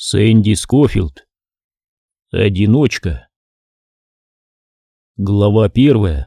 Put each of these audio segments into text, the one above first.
Сэнди Скофилд. Одиночка. Глава 1.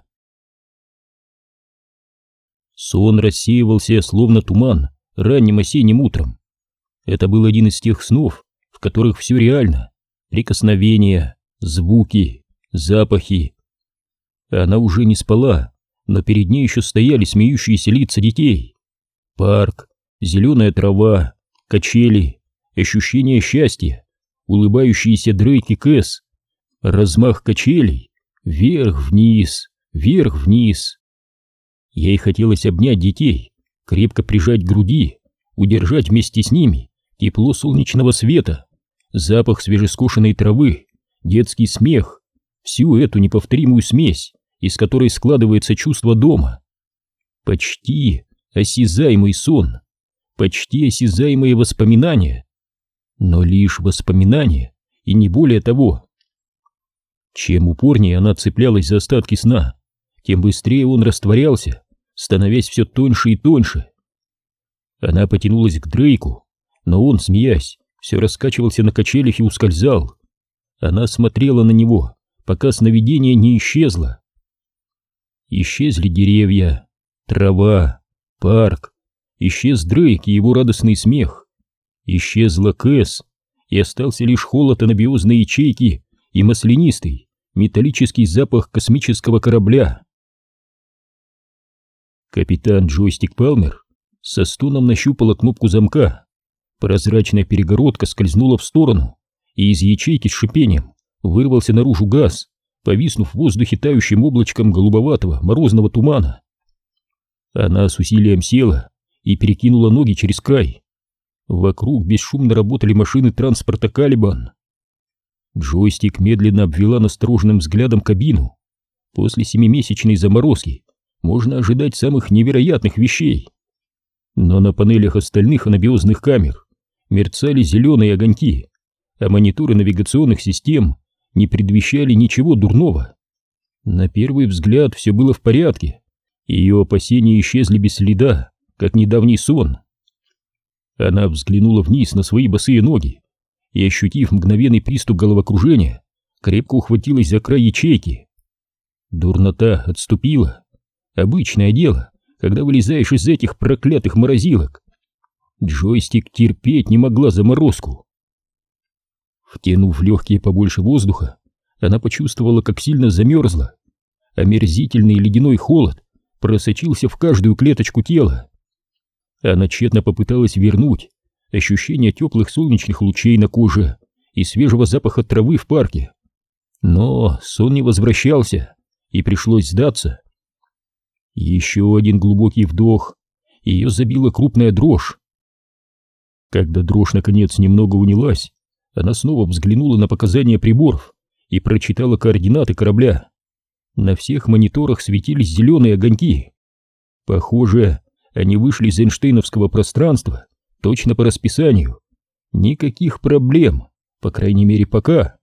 Сон рассеивался, словно туман, ранним осенним утром. Это был один из тех снов, в которых все реально: прикосновения, звуки, запахи. Она уже не спала, но перед ней еще стояли смеющиеся лица детей. Парк, зеленая трава, качели, ощущение счастья, улыбающиеся Дрейк и Кэс, размах качелей, вверх-вниз, вверх-вниз. Ей хотелось обнять детей, крепко прижать к груди, удержать вместе с ними тепло солнечного света, запах свежескошенной травы, детский смех, всю эту неповторимую смесь, из которой складывается чувство дома. Почти осязаемый сон, почти осязаемые воспоминания, но лишь воспоминания и не более того. Чем упорнее она цеплялась за остатки сна, тем быстрее он растворялся, становясь все тоньше и тоньше. Она потянулась к Дрейку, но он, смеясь, все раскачивался на качелях и ускользал. Она смотрела на него, пока сновидение не исчезло. Исчезли деревья, трава, парк, исчез Дрейк и его радостный смех. Исчезла Кэс, и остался лишь холод анабиозной ячейки и маслянистый, металлический запах космического корабля. Капитан Джойстик Палмер со стоном нащупала кнопку замка. Прозрачная перегородка скользнула в сторону, и из ячейки с шипением вырвался наружу газ, повиснув в воздухе тающим облачком голубоватого морозного тумана. Она с усилием села и перекинула ноги через край. Вокруг бесшумно работали машины транспорта «Калибан». Джойстик медленно обвела настороженным взглядом кабину. После 7-месячной заморозки можно ожидать самых невероятных вещей. Но на панелях остальных анабиозных камер мерцали зеленые огоньки, а мониторы навигационных систем не предвещали ничего дурного. На первый взгляд все было в порядке, ее опасения исчезли без следа, как недавний сон. Она взглянула вниз на свои босые ноги и, ощутив мгновенный приступ головокружения, крепко ухватилась за край ячейки. Дурнота отступила. Обычное дело, когда вылезаешь из этих проклятых морозилок. Джойстик терпеть не могла заморозку. Втянув легкие побольше воздуха, она почувствовала, как сильно замерзла. Омерзительный ледяной холод просочился в каждую клеточку тела. Она тщетно попыталась вернуть ощущение теплых солнечных лучей на коже и свежего запаха травы в парке. Но сон не возвращался, и пришлось сдаться. Еще один глубокий вдох, ее забила крупная дрожь. Когда дрожь наконец немного унялась, она снова взглянула на показания приборов и прочитала координаты корабля. На всех мониторах светились зеленые огоньки. Похоже, они вышли из Эйнштейновского пространства точно по расписанию. Никаких проблем, по крайней мере пока.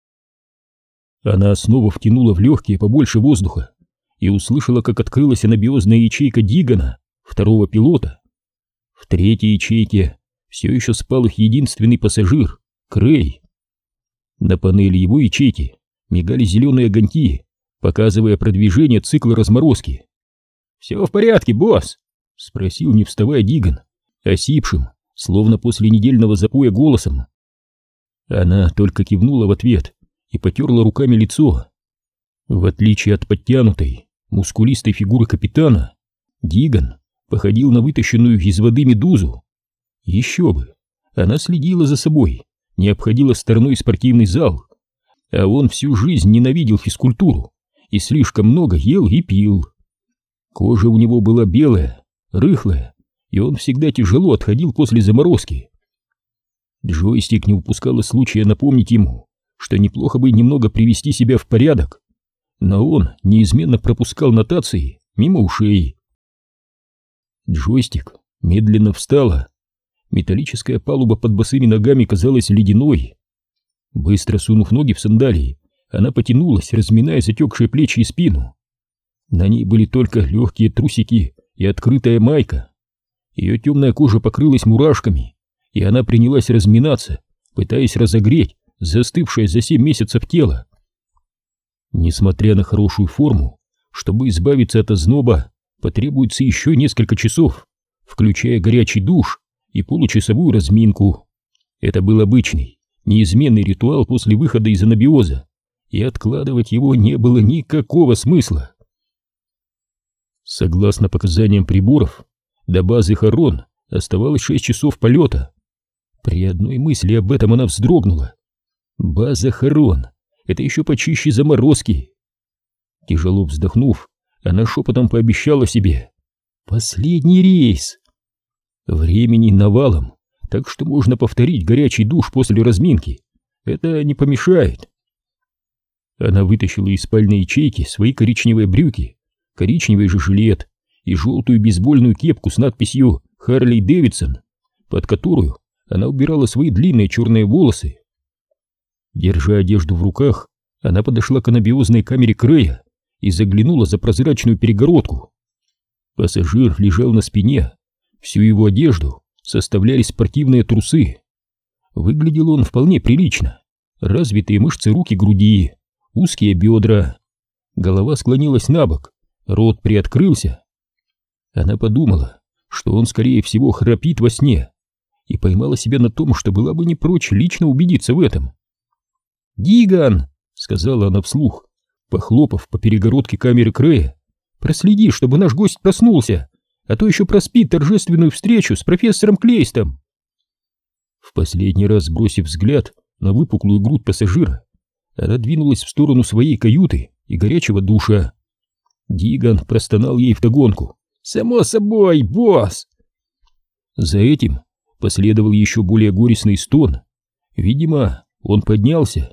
Она снова втянула в легкие побольше воздуха и услышала, как открылась анабиозная ячейка Дигана, второго пилота. В третьей ячейке все еще спал их единственный пассажир, Крей. На панели его ячейки мигали зеленые огоньки, показывая продвижение цикла разморозки. «Все в порядке, босс?» — спросил, не вставая, Диган, осипшим, словно после недельного запоя, голосом. Она только кивнула в ответ и потерла руками лицо. В отличие от подтянутой, мускулистой фигуры капитана, Диган походил на вытащенную из воды медузу. Еще бы, она следила за собой, не обходила стороной спортивный зал, а он всю жизнь ненавидел физкультуру и слишком много ел и пил. Кожа у него была белая, рыхлая, и он всегда тяжело отходил после заморозки. Джойстик не упускала случая напомнить ему, что неплохо бы немного привести себя в порядок, но он неизменно пропускал нотации мимо ушей. Джойстик медленно встала. Металлическая палуба под босыми ногами казалась ледяной. Быстро сунув ноги в сандалии, она потянулась, разминая затекшие плечи и спину. На ней были только легкие трусики и открытая майка. Ее темная кожа покрылась мурашками, и она принялась разминаться, пытаясь разогреть застывшее за 7 месяцев тело. Несмотря на хорошую форму, чтобы избавиться от озноба, потребуется еще несколько часов, включая горячий душ и получасовую разминку. Это был обычный, неизменный ритуал после выхода из анабиоза, и откладывать его не было никакого смысла. Согласно показаниям приборов, до базы Харон оставалось 6 часов полета. При одной мысли об этом она вздрогнула. База Харон — это еще почище заморозки. Тяжело вздохнув, она шепотом пообещала себе: «Последний рейс!» Времени навалом, так что можно повторить горячий душ после разминки. Это не помешает. Она вытащила из спальной ячейки свои коричневые брюки, коричневый же жилет и желтую бейсбольную кепку с надписью «Харли Дэвидсон», под которую она убирала свои длинные черные волосы. Держа одежду в руках, она подошла к анабиозной камере Крэя и заглянула за прозрачную перегородку. Пассажир лежал на спине, всю его одежду составляли спортивные трусы. Выглядел он вполне прилично: развитые мышцы рук и груди, узкие бедра. Голова склонилась на бок, рот приоткрылся. Она подумала, что он, скорее всего, храпит во сне, и поймала себя на том, что была бы не прочь лично убедиться в этом. «Диган!» — сказала она вслух, похлопав по перегородке камеры Крэя. «Проследи, чтобы наш гость проснулся, а то еще проспит торжественную встречу с профессором Клейстом». В последний раз бросив взгляд на выпуклую грудь пассажира, она двинулась в сторону своей каюты и горячего душа. Диган простонал ей вдогонку: «Само собой, босс!» За этим последовал еще более горестный стон. Видимо, он поднялся.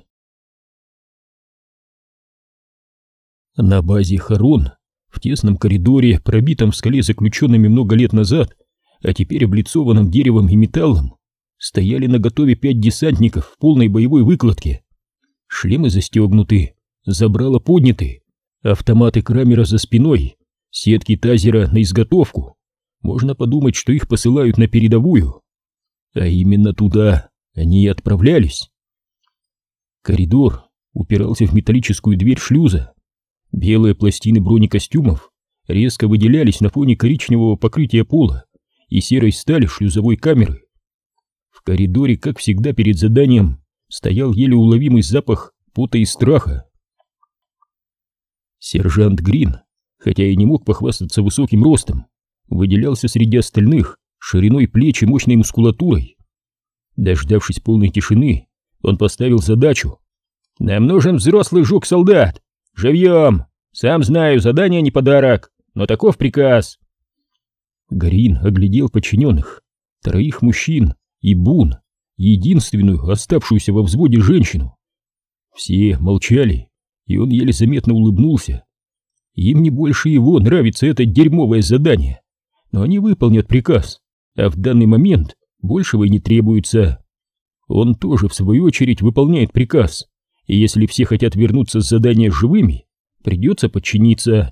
На базе Харон, в тесном коридоре, пробитом в скале заключенными много лет назад, а теперь облицованном деревом и металлом, стояли наготове 5 десантников в полной боевой выкладке. Шлемы застегнуты, забрала подняты, автоматы Крамера за спиной, сетки тазера на изготовку. Можно подумать, что их посылают на передовую. А именно туда они и отправлялись. Коридор упирался в металлическую дверь шлюза. Белые пластины бронекостюмов резко выделялись на фоне коричневого покрытия пола и серой стали шлюзовой камеры. В коридоре, как всегда перед заданием, стоял еле уловимый запах пота и страха. Сержант Грин, хотя и не мог похвастаться высоким ростом, выделялся среди остальных шириной плеч и мощной мускулатурой. Дождавшись полной тишины, он поставил задачу: «Нам нужен взрослый жук-солдат! Живьем! Сам знаю, задание не подарок, но таков приказ!» Грин оглядел подчиненных, 3 мужчин и Бун, единственную оставшуюся во взводе женщину. Все молчали, и он еле заметно улыбнулся. Им не больше его нравится это дерьмовое задание, но они выполнят приказ, а в данный момент большего и не требуется. Он тоже, в свою очередь, выполняет приказ, и если все хотят вернуться с задания живыми, придется подчиниться.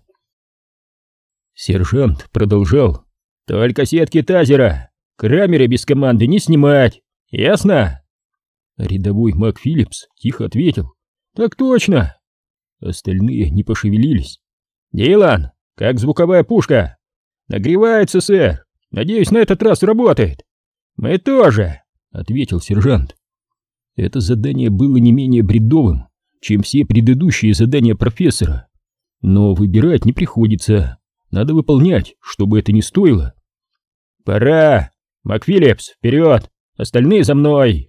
Сержант продолжал: «Только сетки тазера, Крамера без команды не снимать, ясно?» Рядовой Мак Филлипс тихо ответил: «Так точно!» Остальные не пошевелились. «Дилан, как звуковая пушка?» «Нагревается, сэр. Надеюсь, на этот раз работает». «Мы тоже», — ответил сержант. Это задание было не менее бредовым, чем все предыдущие задания профессора. Но выбирать не приходится. Надо выполнять, что бы это ни стоило. «Пора! МакФиллипс, вперед! Остальные за мной!»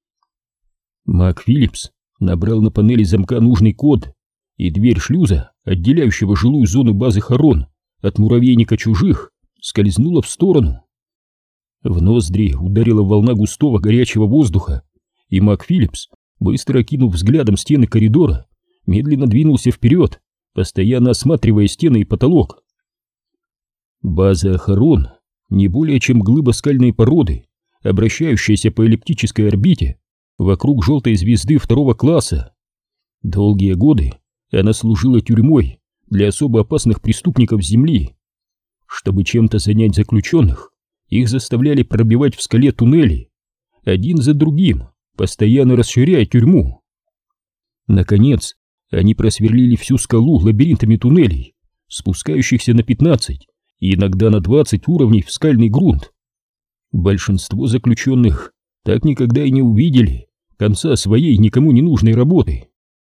МакФиллипс набрал на панели замка нужный код, и дверь шлюза, отделяющего жилую зону базы Харон от муравейника чужих, скользнула в сторону. В ноздри ударила волна густого горячего воздуха, и МакФиллипс, быстро окинув взглядом стены коридора, медленно двинулся вперед, постоянно осматривая стены и потолок. База Харон не более чем глыба скальной породы, обращающаяся по эллиптической орбите вокруг желтой звезды 2-го класса. Долгие годы она служила тюрьмой для особо опасных преступников Земли. Чтобы чем-то занять заключенных, их заставляли пробивать в скале туннели. Один за другим постоянно расширяя тюрьму. Наконец, они просверлили всю скалу лабиринтами туннелей, спускающихся на 15 и иногда на 20 уровней в скальный грунт. Большинство заключенных так никогда и не увидели конца своей никому не нужной работы.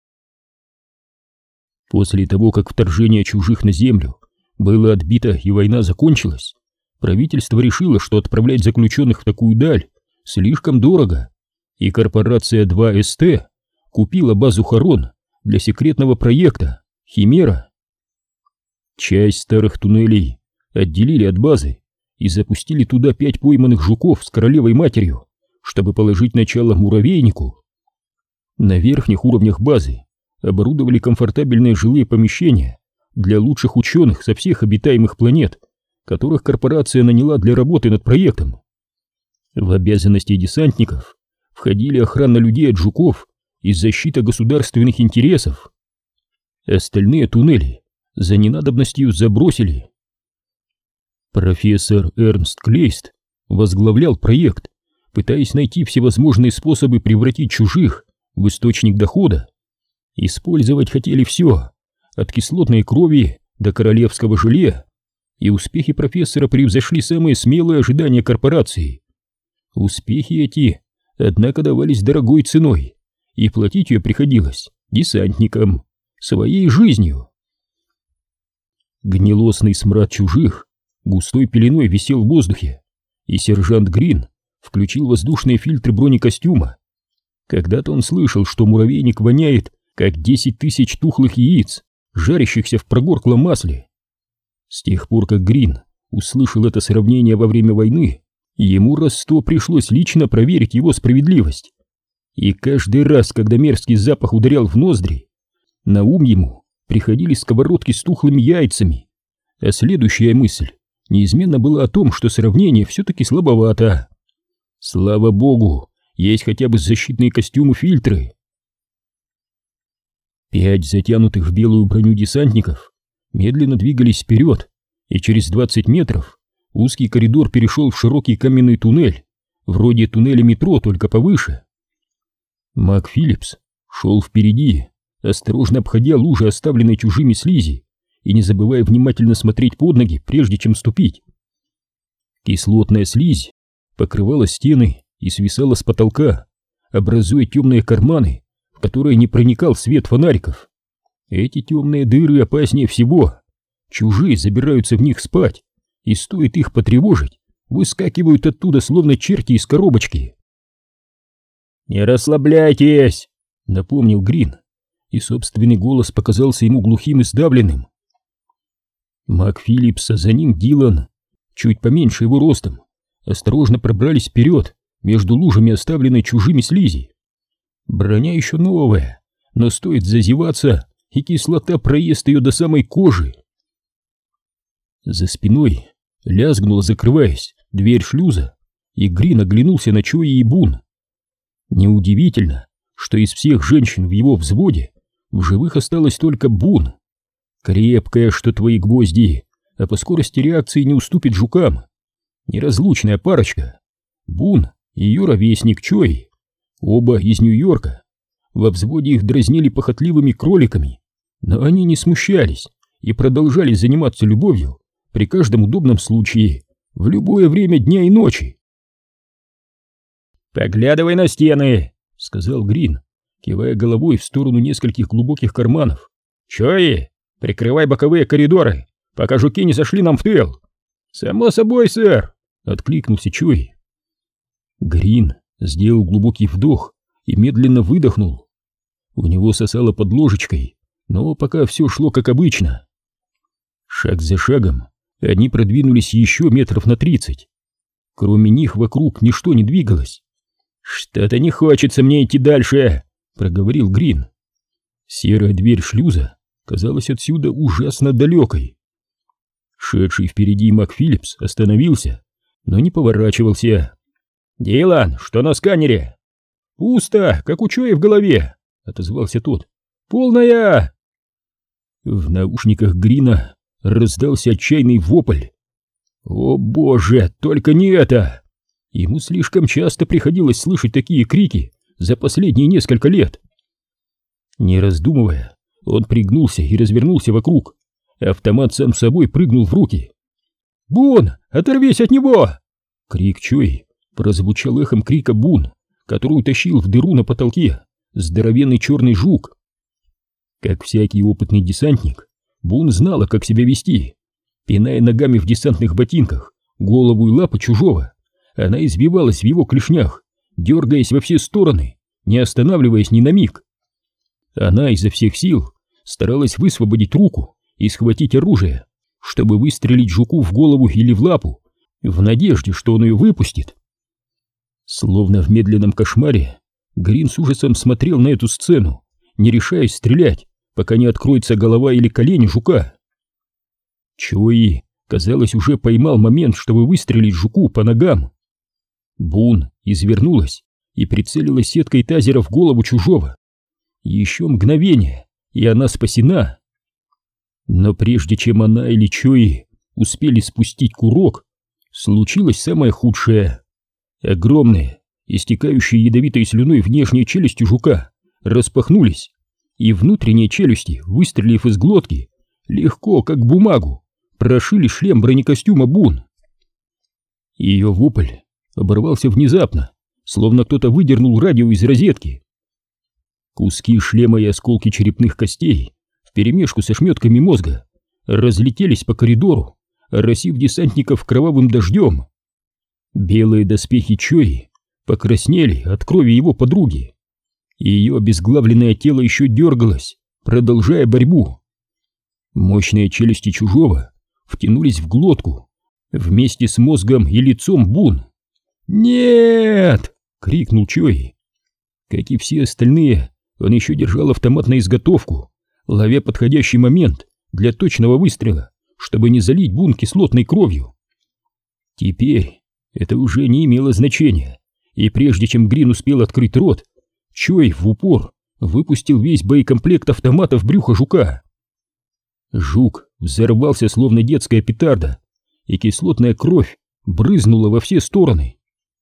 После того, как вторжение чужих на землю было отбито и война закончилась, правительство решило, что отправлять заключенных в такую даль слишком дорого, и корпорация 2СТ купила базу Харон для секретного проекта «Химера». Часть старых туннелей отделили от базы и запустили туда 5 пойманных жуков с королевой-матерью, чтобы положить начало муравейнику. На верхних уровнях базы оборудовали комфортабельные жилые помещения для лучших ученых со всех обитаемых планет, которых корпорация наняла для работы над проектом. В обязанности десантников входили охрана людей от жуков и защита государственных интересов. Остальные туннели за ненадобностью забросили. Профессор Эрнст Клейст возглавлял проект, пытаясь найти всевозможные способы превратить чужих в источник дохода. Использовать хотели все, от кислотной крови до королевского желе, и успехи профессора превзошли самые смелые ожидания корпорации. Успехи эти, однако, давались дорогой ценой, и платить ее приходилось десантникам своей жизнью. Гнилостный смрад чужих густой пеленой висел в воздухе, и сержант Грин включил воздушные фильтры бронекостюма. Когда-то он слышал, что муравейник воняет, как 10 тысяч тухлых яиц, жарящихся в прогорклом масле. С тех пор, как Грин услышал это сравнение во время войны, ему раз 100 пришлось лично проверить его справедливость. И каждый раз, когда мерзкий запах ударял в ноздри, на ум ему приходили сковородки с тухлыми яйцами, а следующая мысль неизменно была о том, что сравнение все-таки слабовато. Слава богу, есть хотя бы защитные костюмы-фильтры. 5 затянутых в белую броню десантников медленно двигались вперед, и через 20 метров узкий коридор перешел в широкий каменный туннель, вроде туннеля метро, только повыше. Мак Филлипс шел впереди, осторожно обходя лужи, оставленные чужими слизи, и не забывая внимательно смотреть под ноги, прежде чем ступить. Кислотная слизь покрывала стены и свисала с потолка, образуя темные карманы, в которые не проникал свет фонариков. Эти темные дыры опаснее всего. Чужие забираются в них спать, и стоит их потревожить, выскакивают оттуда словно черти из коробочки. «Не расслабляйтесь!» — напомнил Грин, и собственный голос показался ему глухим и сдавленным. Мак Филлипс, а за ним Дилан, чуть поменьше его ростом, осторожно пробрались вперед между лужами, оставленной чужими слизи. Броня еще новая, но стоит зазеваться, и кислота проест ее до самой кожи. За спиной лязгнула, закрываясь, дверь шлюза, и Грин оглянулся на Чои и Бун. Неудивительно, что из всех женщин в его взводе в живых осталась только Бун. Крепкая, что твои гвозди, а по скорости реакции не уступит жукам. Неразлучная парочка. Бун и ее ровесник Чои, оба из Нью-Йорка. Во взводе их дразнили похотливыми кроликами, но они не смущались и продолжали заниматься любовью при каждом удобном случае, в любое время дня и ночи. «Поглядывай на стены!» — сказал Грин, кивая головой в сторону нескольких глубоких карманов. «Чои, прикрывай боковые коридоры, пока жуки не сошли нам в тыл!» «Само собой, сэр!» — откликнулся Чои. Грин сделал глубокий вдох и медленно выдохнул. У него сосало под ложечкой, но пока все шло как обычно. Шаг за шагом они продвинулись еще метров на 30. Кроме них вокруг ничто не двигалось. «Что-то не хочется мне идти дальше», — проговорил Грин. Серая дверь шлюза казалась отсюда ужасно далекой. Шедший впереди Мак Филлипс остановился, но не поворачивался. «Дилан, что на сканере?» «Пусто, как у Чои в голове», — отозвался тот. «Полная!» В наушниках Грина раздался отчаянный вопль. «О боже, только не это!» Ему слишком часто приходилось слышать такие крики за последние несколько лет. Не раздумывая, он пригнулся и развернулся вокруг. Автомат сам собой прыгнул в руки. «Бун, оторвись от него!» Крик Чои прозвучал эхом крика Бун, который утащил в дыру на потолке здоровенный черный жук. Как всякий опытный десантник, Бун знала, как себя вести. Пиная ногами в десантных ботинках голову и лапы чужого, она извивалась в его клешнях, дергаясь во все стороны, не останавливаясь ни на миг. Она изо всех сил старалась высвободить руку и схватить оружие, чтобы выстрелить жуку в голову или в лапу, в надежде, что он ее выпустит. Словно в медленном кошмаре, Грин с ужасом смотрел на эту сцену, не решаясь стрелять, пока не откроется голова или колени жука. Чои, казалось, уже поймал момент, чтобы выстрелить жуку по ногам. Бун извернулась и прицелилась сеткой тазера в голову чужого. Еще мгновение, и она спасена. Но прежде чем она или Чои успели спустить курок, случилось самое худшее. Огромные, истекающие ядовитой слюной внешние челюсти жука распахнулись, и внутренние челюсти, выстрелив из глотки, легко, как бумагу, прошили шлем бронекостюма Бун. Ее вопль оборвался внезапно, словно кто-то выдернул радио из розетки. Куски шлема и осколки черепных костей вперемешку со шметками мозга разлетелись по коридору, оросив десантников кровавым дождем. Белые доспехи Чои покраснели от крови его подруги. Ее обезглавленное тело еще дергалось, продолжая борьбу. Мощные челюсти чужого втянулись в глотку вместе с мозгом и лицом Бун. «Нет!» — крикнул Чои. Как и все остальные, он еще держал автомат на изготовку, ловя подходящий момент для точного выстрела, чтобы не залить Бун кислотной кровью. Теперь это уже не имело значения, и прежде чем Грин успел открыть рот, Чой в упор выпустил весь боекомплект автомата в брюхо жука. Жук взорвался, словно детская петарда, и кислотная кровь брызнула во все стороны.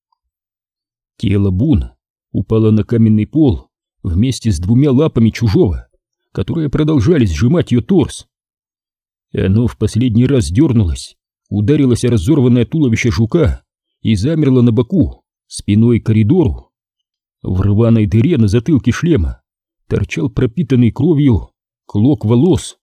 Тело Бун упало на каменный пол вместе с двумя лапами чужого, которые продолжали сжимать ее торс. Оно в последний раз дернулось, ударилось о разорванное туловище жука и замерло на боку, спиной к коридору. В рваной дыре на затылке шлема торчал пропитанный кровью клок волос.